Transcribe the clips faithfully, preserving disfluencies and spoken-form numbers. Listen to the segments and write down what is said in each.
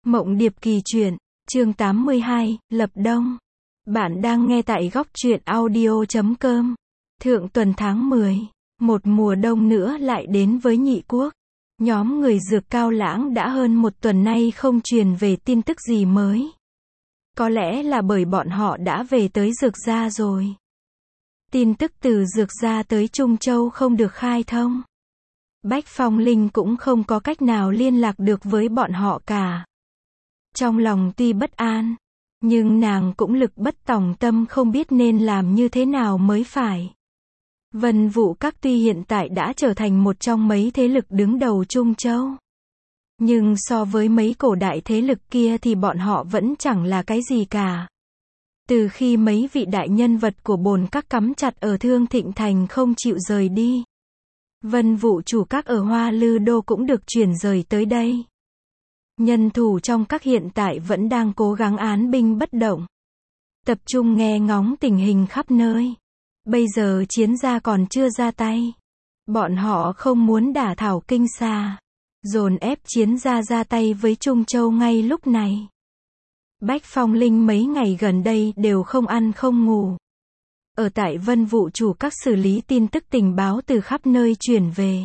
Mộng Điệp Kỳ Truyện, chương tám mươi hai, Lập Đông. Bạn đang nghe tại góc truyện audio chấm com. Thượng tuần tháng mười, một mùa đông nữa lại đến với Nhị Quốc. Nhóm người Dược Cao Lãng đã hơn một tuần nay không truyền về tin tức gì mới. Có lẽ là bởi bọn họ đã về tới Dược Gia rồi. Tin tức từ Dược Gia tới Trung Châu không được khai thông. Bách Phong Linh cũng không có cách nào liên lạc được với bọn họ cả. Trong lòng tuy bất an, nhưng nàng cũng lực bất tòng tâm không biết nên làm như thế nào mới phải. Vân Vũ Các tuy hiện tại đã trở thành một trong mấy thế lực đứng đầu Trung Châu. Nhưng so với mấy cổ đại thế lực kia thì bọn họ vẫn chẳng là cái gì cả. Từ khi mấy vị đại nhân vật của bồn các cắm chặt ở Thương Thịnh Thành không chịu rời đi, Vân Vũ chủ các ở Hoa Lư Đô cũng được chuyển rời tới đây. Nhân thủ trong các hiện tại vẫn đang cố gắng án binh bất động, tập trung nghe ngóng tình hình khắp nơi. Bây giờ chiến gia còn chưa ra tay. Bọn họ không muốn đả thảo kinh xa, dồn ép chiến gia ra tay với Trung Châu ngay lúc này. Bách Phong Linh mấy ngày gần đây đều không ăn không ngủ. Ở tại Vân Vũ chủ các xử lý tin tức tình báo từ khắp nơi chuyển về.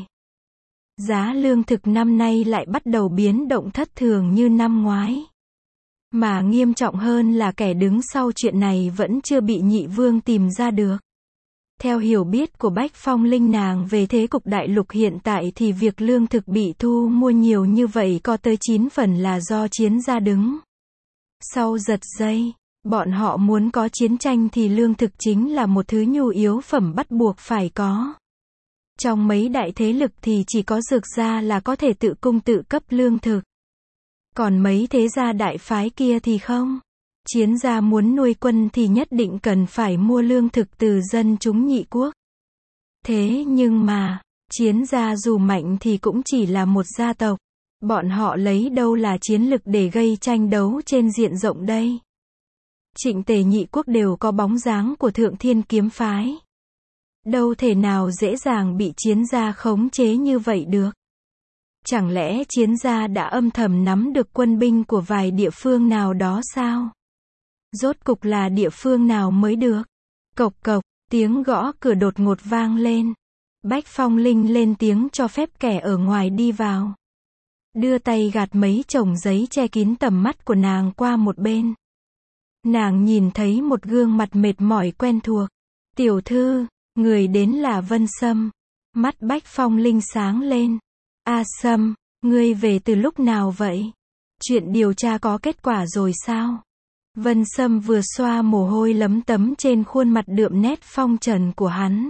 Giá lương thực năm nay lại bắt đầu biến động thất thường như năm ngoái. Mà nghiêm trọng hơn là kẻ đứng sau chuyện này vẫn chưa bị Nhị Vương tìm ra được. Theo hiểu biết của Bách Phong Linh nàng về thế cục đại lục hiện tại thì việc lương thực bị thu mua nhiều như vậy có tới chín phần là do chiến gia đứng sau giật dây. Bọn họ muốn có chiến tranh thì lương thực chính là một thứ nhu yếu phẩm bắt buộc phải có. Trong mấy đại thế lực thì chỉ có Dược Gia là có thể tự cung tự cấp lương thực. Còn mấy thế gia đại phái kia thì không. Chiến gia muốn nuôi quân thì nhất định cần phải mua lương thực từ dân chúng Nhị Quốc. Thế nhưng mà, chiến gia dù mạnh thì cũng chỉ là một gia tộc. Bọn họ lấy đâu là chiến lực để gây tranh đấu trên diện rộng đây. Trịnh Tề Nhị Quốc đều có bóng dáng của Thượng Thiên Kiếm Phái. Đâu thể nào dễ dàng bị chiến gia khống chế như vậy được. Chẳng lẽ chiến gia đã âm thầm nắm được quân binh của vài địa phương nào đó sao? Rốt cục là địa phương nào mới được? Cộc cộc, tiếng gõ cửa đột ngột vang lên. Bách Phong Linh lên tiếng cho phép kẻ ở ngoài đi vào. Đưa tay gạt mấy chồng giấy che kín tầm mắt của nàng qua một bên. Nàng nhìn thấy một gương mặt mệt mỏi quen thuộc. Tiểu thư, người đến là Vân Sâm. Mắt Bách Phong Linh sáng lên. A Sâm, ngươi về từ lúc nào vậy? Chuyện điều tra có kết quả rồi sao? Vân Sâm vừa xoa mồ hôi lấm tấm trên khuôn mặt đượm nét phong trần của hắn.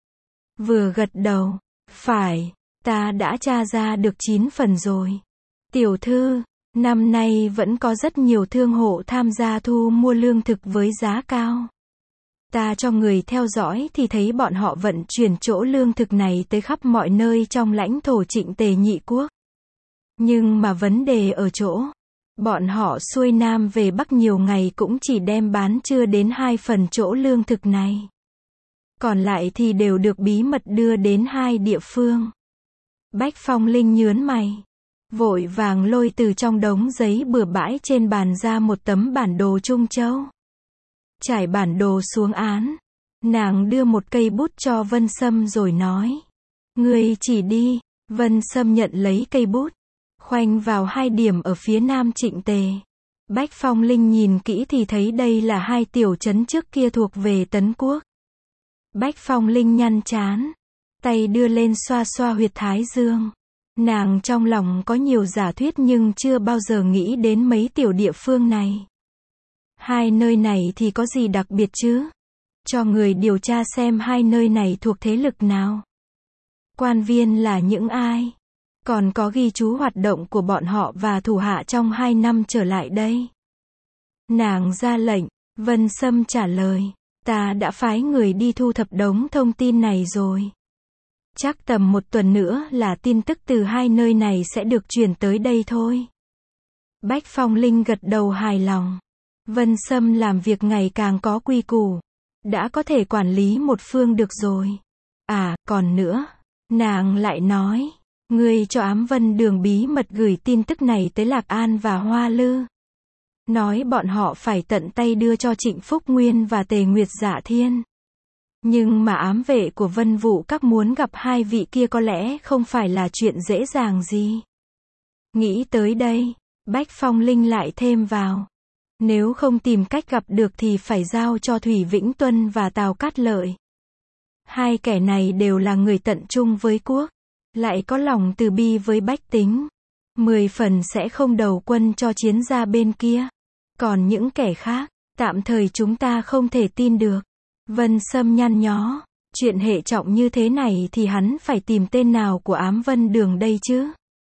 Vừa gật đầu. Phải, ta đã tra ra được chín phần rồi. Tiểu thư, năm nay vẫn có rất nhiều thương hộ tham gia thu mua lương thực với giá cao. Ta cho người theo dõi thì thấy bọn họ vận chuyển chỗ lương thực này tới khắp mọi nơi trong lãnh thổ Trịnh Tề Nhị Quốc. Nhưng mà vấn đề ở chỗ, bọn họ xuôi Nam về Bắc nhiều ngày cũng chỉ đem bán chưa đến hai phần chỗ lương thực này. Còn lại thì đều được bí mật đưa đến hai địa phương. Bách Phong Linh nhớn mày, vội vàng lôi từ trong đống giấy bừa bãi trên bàn ra một tấm bản đồ Trung Châu. Trải bản đồ xuống án, nàng đưa một cây bút cho Vân Sâm rồi nói. Ngươi chỉ đi. Vân Sâm nhận lấy cây bút, khoanh vào hai điểm ở phía nam Trịnh Tề. Bách Phong Linh nhìn kỹ thì thấy đây là hai tiểu trấn trước kia thuộc về Tấn Quốc. Bách Phong Linh nhăn trán, tay đưa lên xoa xoa huyệt thái dương. Nàng trong lòng có nhiều giả thuyết nhưng chưa bao giờ nghĩ đến mấy tiểu địa phương này. Hai nơi này thì có gì đặc biệt chứ? Cho người điều tra xem hai nơi này thuộc thế lực nào. Quan viên là những ai? Còn có ghi chú hoạt động của bọn họ và thủ hạ trong hai năm trở lại đây. Nàng ra lệnh, Vân Sâm trả lời. Ta đã phái người đi thu thập đống thông tin này rồi. Chắc tầm một tuần nữa là tin tức từ hai nơi này sẽ được chuyển tới đây thôi. Bách Phong Linh gật đầu hài lòng. Vân Sâm làm việc ngày càng có quy củ. Đã có thể quản lý một phương được rồi. À, còn nữa. Nàng lại nói. Ngươi cho Ám Vân Đường bí mật gửi tin tức này tới Lạc An và Hoa Lư. Nói bọn họ phải tận tay đưa cho Trịnh Phúc Nguyên và Tề Nguyệt Dạ Thiên. Nhưng mà ám vệ của Vân Vũ Các muốn gặp hai vị kia có lẽ không phải là chuyện dễ dàng gì. Nghĩ tới đây, Bách Phong Linh lại thêm vào. Nếu không tìm cách gặp được thì phải giao cho Thủy Vĩnh Tuân và Tào Cát Lợi. Hai kẻ này đều là người tận trung với quốc, lại có lòng từ bi với bách tính. Mười phần sẽ không đầu quân cho chiến gia bên kia. Còn những kẻ khác, tạm thời chúng ta không thể tin được. Vân Sâm nhăn nhó, chuyện hệ trọng như thế này thì hắn phải tìm tên nào của Ám Vân Đường đây chứ?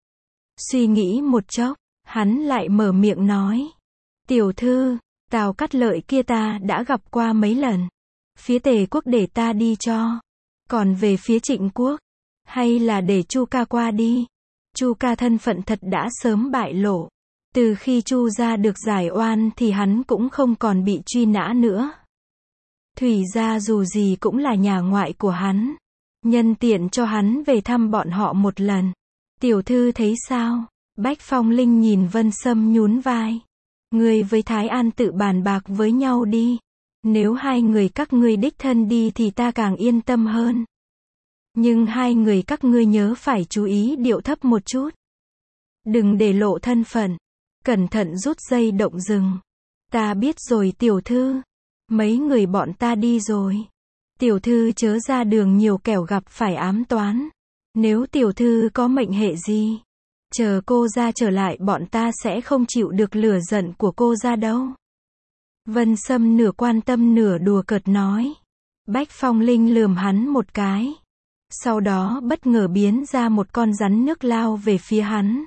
Suy nghĩ một chốc, hắn lại mở miệng nói. Tiểu thư, Tào Cát Lợi kia ta đã gặp qua mấy lần. Phía Tề quốc để ta đi cho. Còn về phía Trịnh quốc, hay là để Chu ca qua đi. Chu ca thân phận thật đã sớm bại lộ. Từ khi Chu gia được giải oan thì hắn cũng không còn bị truy nã nữa. Thủy gia dù gì cũng là nhà ngoại của hắn. Nhân tiện cho hắn về thăm bọn họ một lần. Tiểu thư thấy sao? Bách Phong Linh nhìn Vân Sâm nhún vai. Ngươi với Thái An tự bàn bạc với nhau đi. Nếu hai người các ngươi đích thân đi thì ta càng yên tâm hơn. Nhưng hai người các ngươi nhớ phải chú ý điệu thấp một chút. Đừng để lộ thân phận. Cẩn thận rút dây động rừng. Ta biết rồi tiểu thư. Mấy người bọn ta đi rồi. Tiểu thư chớ ra đường nhiều kẻo gặp phải ám toán. Nếu tiểu thư có mệnh hệ gì, chờ cô ra trở lại bọn ta sẽ không chịu được lửa giận của cô ra đâu. Vân Sâm nửa quan tâm nửa đùa cợt nói. Bách Phong Linh lườm hắn một cái. Sau đó bất ngờ biến ra một con rắn nước lao về phía hắn.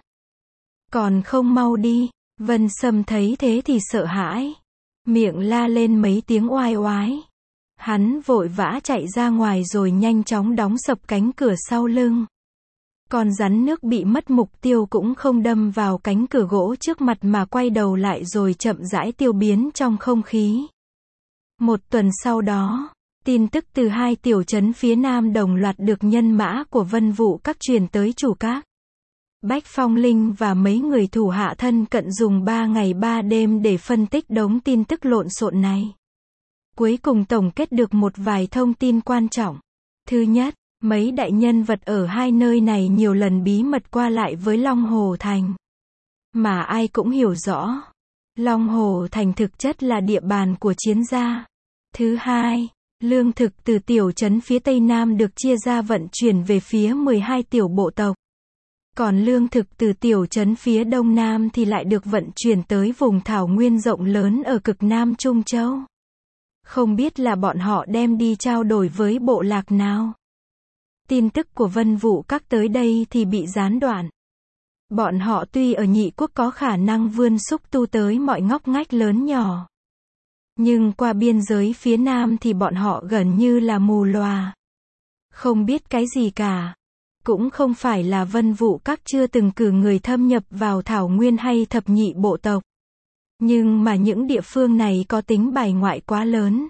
Còn không mau đi. Vân Sâm thấy thế thì sợ hãi. Miệng la lên mấy tiếng oai oái. Hắn vội vã chạy ra ngoài rồi nhanh chóng đóng sập cánh cửa sau lưng. Con rắn nước bị mất mục tiêu cũng không đâm vào cánh cửa gỗ trước mặt mà quay đầu lại rồi chậm rãi tiêu biến trong không khí. Một tuần sau đó, tin tức từ hai tiểu trấn phía nam đồng loạt được nhân mã của Vân Vũ Các truyền tới chủ các. Bách Phong Linh và mấy người thủ hạ thân cận dùng ba ngày ba đêm để phân tích đống tin tức lộn xộn này. Cuối cùng tổng kết được một vài thông tin quan trọng. Thứ nhất, mấy đại nhân vật ở hai nơi này nhiều lần bí mật qua lại với Long Hồ Thành. Mà ai cũng hiểu rõ, Long Hồ Thành thực chất là địa bàn của chiến gia. Thứ hai, lương thực từ tiểu trấn phía tây nam được chia ra vận chuyển về phía mười hai tiểu bộ tộc. Còn lương thực từ tiểu trấn phía đông nam thì lại được vận chuyển tới vùng thảo nguyên rộng lớn ở cực nam Trung Châu. Không biết là bọn họ đem đi trao đổi với bộ lạc nào. Tin tức của Vân Vũ Các tới đây thì bị gián đoạn. Bọn họ tuy ở nhị quốc có khả năng vươn xúc tu tới mọi ngóc ngách lớn nhỏ. Nhưng qua biên giới phía nam thì bọn họ gần như là mù lòa. Không biết cái gì cả. Cũng không phải là Vân Vũ Các chưa từng cử người thâm nhập vào thảo nguyên hay thập nhị bộ tộc. Nhưng mà những địa phương này có tính bài ngoại quá lớn.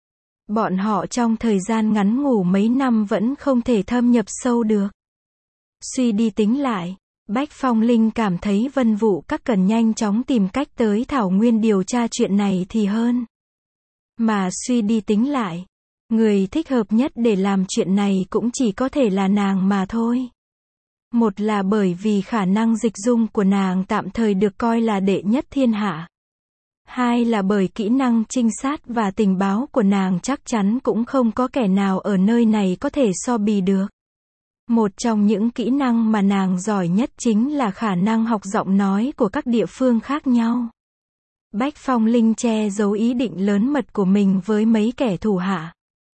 Bọn họ trong thời gian ngắn ngủi mấy năm vẫn không thể thâm nhập sâu được. Suy đi tính lại, Bách Phong Linh cảm thấy Vân Vũ Các cần nhanh chóng tìm cách tới thảo nguyên điều tra chuyện này thì hơn. Mà suy đi tính lại, người thích hợp nhất để làm chuyện này cũng chỉ có thể là nàng mà thôi. Một là bởi vì khả năng dịch dung của nàng tạm thời được coi là đệ nhất thiên hạ. Hai là bởi kỹ năng trinh sát và tình báo của nàng chắc chắn cũng không có kẻ nào ở nơi này có thể so bì được. Một trong những kỹ năng mà nàng giỏi nhất chính là khả năng học giọng nói của các địa phương khác nhau. Bách Phong Linh che giấu ý định lớn mật của mình với mấy kẻ thủ hạ.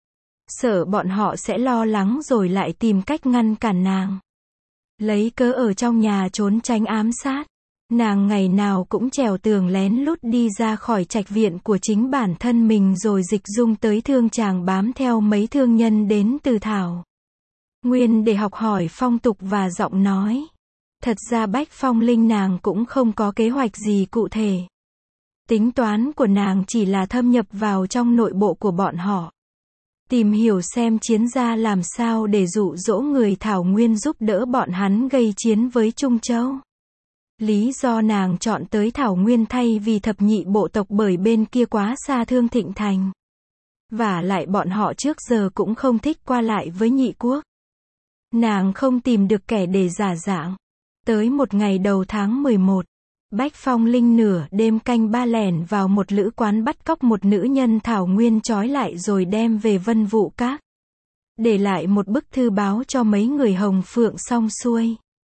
Sợ bọn họ sẽ lo lắng rồi lại tìm cách ngăn cản nàng. Lấy cớ ở trong nhà trốn tránh ám sát. Nàng ngày nào cũng trèo tường lén lút đi ra khỏi trạch viện của chính bản thân mình rồi dịch dung tới thương tràng bám theo mấy thương nhân đến từ thảo nguyên để học hỏi phong tục và giọng nói. Thật ra Bách Phong Linh nàng cũng không có kế hoạch gì cụ thể. Tính toán của nàng chỉ là thâm nhập vào trong nội bộ của bọn họ. tìm hiểu xem chiến gia làm sao để dụ dỗ người Thảo Nguyên giúp đỡ bọn hắn gây chiến với Trung Châu. Lý do nàng chọn tới Thảo Nguyên thay vì thập nhị bộ tộc bởi bên kia quá xa Thương Thịnh Thành. Vả lại bọn họ trước giờ cũng không thích qua lại với nhị quốc. Nàng không tìm được kẻ để giả dạng. Tới một ngày đầu tháng mười một, Bách Phong Linh nửa đêm canh ba lẻn vào một lữ quán bắt cóc một nữ nhân Thảo Nguyên trói lại rồi đem về Vân Vũ Các. Để lại một bức thư báo cho mấy người Hồng Phượng xong xuôi.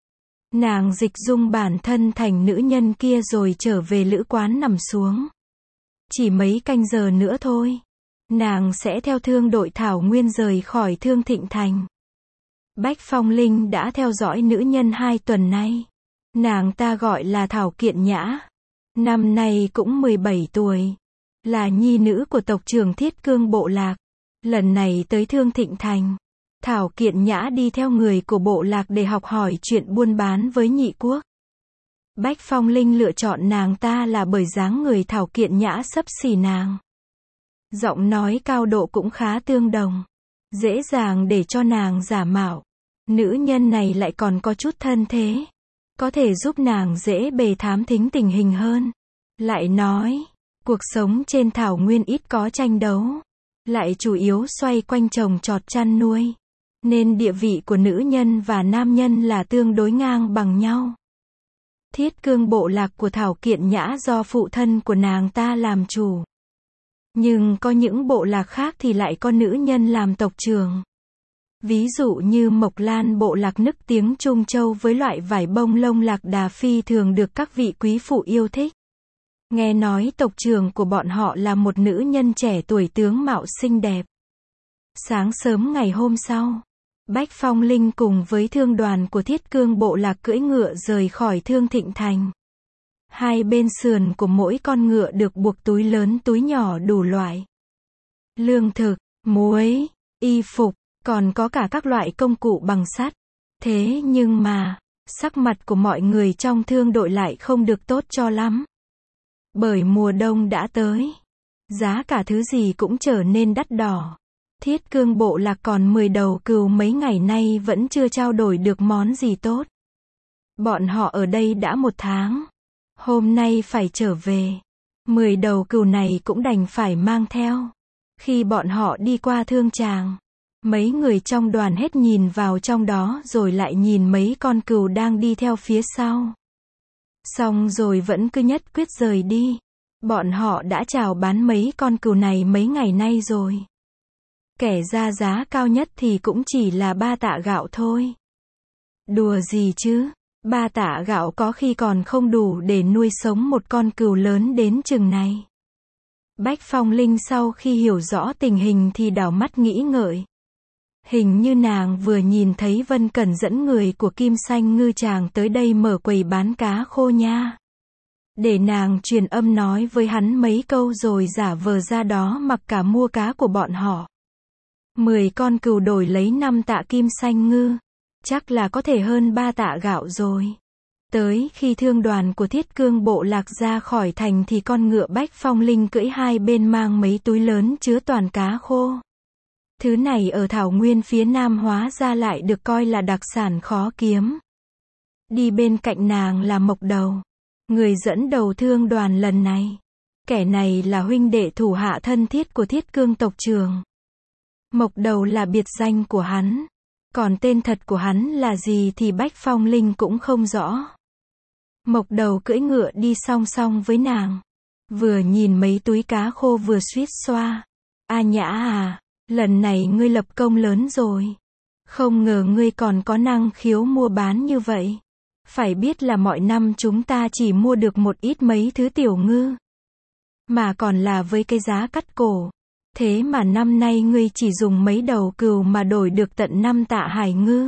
Nàng dịch dung bản thân thành nữ nhân kia rồi trở về lữ quán nằm xuống. Chỉ mấy canh giờ nữa thôi, nàng sẽ theo thương đội Thảo Nguyên rời khỏi Thương Thịnh Thành. Bách Phong Linh đã theo dõi nữ nhân hai tuần nay. Nàng ta gọi là Thảo Kiện Nhã. Năm nay cũng mười bảy tuổi. Là nhi nữ của tộc trưởng Thiết Cương bộ lạc. Lần này tới Thương Thịnh Thành, Thảo Kiện Nhã đi theo người của bộ lạc để học hỏi chuyện buôn bán với nhị quốc. Bách Phong Linh lựa chọn nàng ta là bởi dáng người Thảo Kiện Nhã xấp xỉ nàng. Giọng nói cao độ cũng khá tương đồng. Dễ dàng để cho nàng giả mạo. Nữ nhân này lại còn có chút thân thế. Có thể giúp nàng dễ bề thám thính tình hình hơn. Lại nói, cuộc sống trên Thảo Nguyên ít có tranh đấu. Lại chủ yếu xoay quanh trồng trọt chăn nuôi. Nên địa vị của nữ nhân và nam nhân là tương đối ngang bằng nhau. Thiết Cương bộ lạc của Thảo Kiện Nhã do phụ thân của nàng ta làm chủ. Nhưng có những bộ lạc khác thì lại có nữ nhân làm tộc trưởng. Ví dụ như Mộc Lan bộ lạc nức tiếng Trung Châu với loại vải bông lông lạc đà phi thường được các vị quý phụ yêu thích. Nghe nói tộc trưởng của bọn họ là một nữ nhân trẻ tuổi tướng mạo xinh đẹp. Sáng sớm ngày hôm sau, Bách Phong Linh cùng với thương đoàn của Thiết Cương bộ lạc cưỡi ngựa rời khỏi Thương Thịnh Thành. Hai bên sườn của mỗi con ngựa được buộc túi lớn túi nhỏ đủ loại. Lương thực, muối, y phục, còn có cả các loại công cụ bằng sắt. Thế nhưng mà, sắc mặt của mọi người trong thương đội lại không được tốt cho lắm. Bởi mùa đông đã tới. Giá cả thứ gì cũng trở nên đắt đỏ. Thiết Cương bộ lạc còn mười đầu cừu mấy ngày nay vẫn chưa trao đổi được món gì tốt. Bọn họ ở đây đã một tháng. Hôm nay phải trở về. Mười đầu cừu này cũng đành phải mang theo. Khi bọn họ đi qua thương tràng, mấy người trong đoàn hết nhìn vào trong đó rồi lại nhìn mấy con cừu đang đi theo phía sau. Xong rồi vẫn cứ nhất quyết rời đi. Bọn họ đã chào bán mấy con cừu này mấy ngày nay rồi. Kẻ ra giá cao nhất thì cũng chỉ là ba tạ gạo thôi. Đùa gì chứ, ba tạ gạo có khi còn không đủ để nuôi sống một con cừu lớn đến chừng này. Bách Phong Linh sau khi hiểu rõ tình hình thì đảo mắt nghĩ ngợi. Hình như nàng vừa nhìn thấy Vân Cẩn dẫn người của Kim Xanh Ngư Tràng tới đây mở quầy bán cá khô nha. Để nàng truyền âm nói với hắn mấy câu rồi giả vờ ra đó mặc cả mua cá của bọn họ. Mười con cừu đổi lấy năm tạ kim xanh ngư. Chắc là có thể hơn ba tạ gạo rồi. Tới khi thương đoàn của Thiết Cương bộ lạc ra khỏi thành thì con ngựa Bách Phong Linh cưỡi hai bên mang mấy túi lớn chứa toàn cá khô. Thứ này ở Thảo Nguyên phía Nam hóa ra lại được coi là đặc sản khó kiếm. Đi bên cạnh nàng là Mộc Đầu, người dẫn đầu thương đoàn lần này. Kẻ này là huynh đệ thủ hạ thân thiết của Thiết Cương tộc trưởng. Mộc Đầu là biệt danh của hắn. Còn tên thật của hắn là gì thì Bách Phong Linh cũng không rõ. Mộc Đầu cưỡi ngựa đi song song với nàng. Vừa nhìn mấy túi cá khô vừa suýt xoa. A Nhã à, lần này ngươi lập công lớn rồi. Không ngờ ngươi còn có năng khiếu mua bán như vậy. Phải biết là mọi năm chúng ta chỉ mua được một ít mấy thứ tiểu ngư. Mà còn là với cái giá cắt cổ. Thế mà năm nay ngươi chỉ dùng mấy đầu cừu mà đổi được tận năm tạ hải ngư.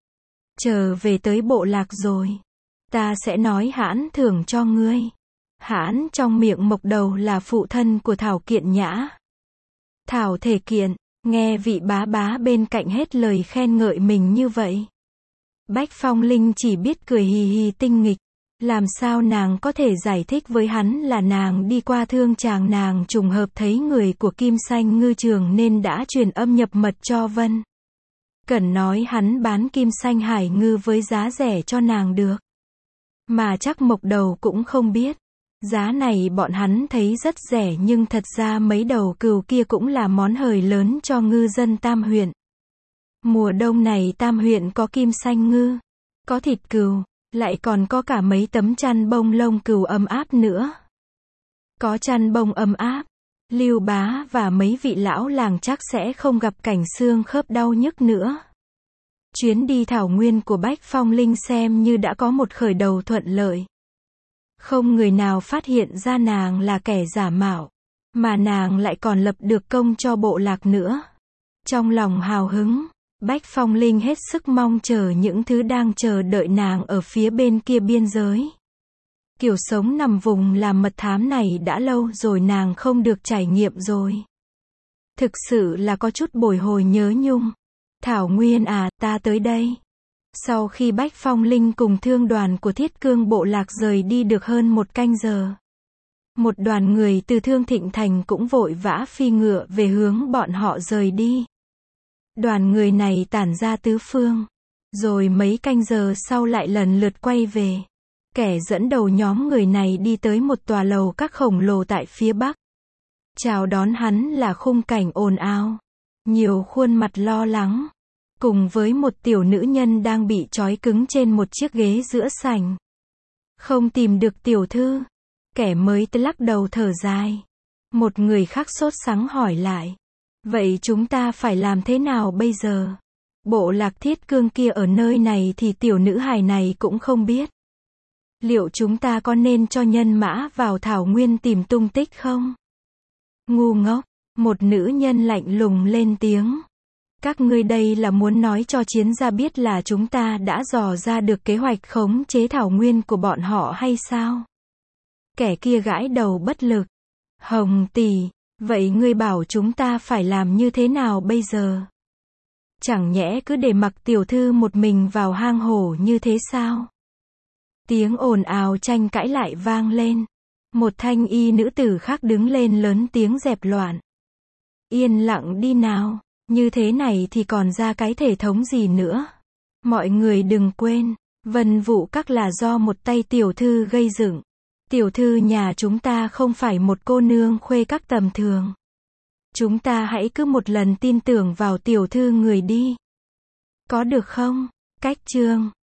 Chờ về tới bộ lạc rồi, ta sẽ nói hãn thưởng cho ngươi. Hãn trong miệng Mộc Đầu là phụ thân của Thảo Kiện Nhã. Thảo Thể Kiện, nghe vị bá bá bên cạnh hết lời khen ngợi mình như vậy. Bách Phong Linh chỉ biết cười hì hì tinh nghịch. Làm sao nàng có thể giải thích với hắn là nàng đi qua thương tràng nàng trùng hợp thấy người của Kim Xanh Ngư Trường nên đã truyền âm nhập mật cho Vân Cẩn nói hắn bán Kim Xanh Hải Ngư với giá rẻ cho nàng được. Mà chắc Mộc Đầu cũng không biết. Giá này bọn hắn thấy rất rẻ nhưng thật ra mấy đầu cừu kia cũng là món hời lớn cho ngư dân Tam huyện. Mùa đông này Tam huyện có kim xanh ngư, có thịt cừu, lại còn có cả mấy tấm chăn bông lông cừu ấm áp nữa. Có chăn bông ấm áp, Lưu Bá và mấy vị lão làng chắc sẽ không gặp cảnh xương khớp đau nhức nữa. Chuyến đi thảo nguyên của Bách Phong Linh xem như đã có một khởi đầu thuận lợi. Không người nào phát hiện ra nàng là kẻ giả mạo, mà nàng lại còn lập được công cho bộ lạc nữa. Trong lòng hào hứng, Bách Phong Linh hết sức mong chờ những thứ đang chờ đợi nàng ở phía bên kia biên giới. Kiểu sống nằm vùng làm mật thám này đã lâu rồi nàng không được trải nghiệm rồi. Thực sự là có chút bồi hồi nhớ nhung. Thảo Nguyên à, ta tới đây. Sau khi Bách Phong Linh cùng thương đoàn của Thiết Cương bộ lạc rời đi được hơn một canh giờ, một đoàn người từ Thương Thịnh Thành cũng vội vã phi ngựa về hướng bọn họ rời đi. Đoàn người này tản ra tứ phương, rồi mấy canh giờ sau lại lần lượt quay về. Kẻ dẫn đầu nhóm người này đi tới một tòa lầu các khổng lồ tại phía bắc. Chào đón hắn là khung cảnh ồn ào, nhiều khuôn mặt lo lắng, cùng với một tiểu nữ nhân đang bị trói cứng trên một chiếc ghế giữa sảnh. Không tìm được tiểu thư. Kẻ mới tới lắc đầu thở dài. Một người khác sốt sắng hỏi lại. Vậy chúng ta phải làm thế nào bây giờ? Bộ lạc Thiết Cương kia ở nơi này thì tiểu nữ hài này cũng không biết. Liệu chúng ta có nên cho nhân mã vào thảo nguyên tìm tung tích không? Ngu ngốc, một nữ nhân lạnh lùng lên tiếng. Các ngươi đây là muốn nói cho chiến gia biết là chúng ta đã dò ra được kế hoạch khống chế thảo nguyên của bọn họ hay sao? Kẻ kia gãi đầu bất lực. Hồng tỷ, vậy ngươi bảo chúng ta phải làm như thế nào bây giờ? Chẳng nhẽ cứ để mặc tiểu thư một mình vào hang hổ như thế sao? Tiếng ồn ào tranh cãi lại vang lên. Một thanh y nữ tử khác đứng lên lớn tiếng dẹp loạn. Yên lặng đi nào, như thế này thì còn ra cái thể thống gì nữa. Mọi người đừng quên, Vân Vũ Các là do một tay tiểu thư gây dựng. Tiểu thư nhà chúng ta không phải một cô nương khuê các tầm thường. Chúng ta hãy cứ một lần tin tưởng vào tiểu thư người đi. Có được không? Cách chương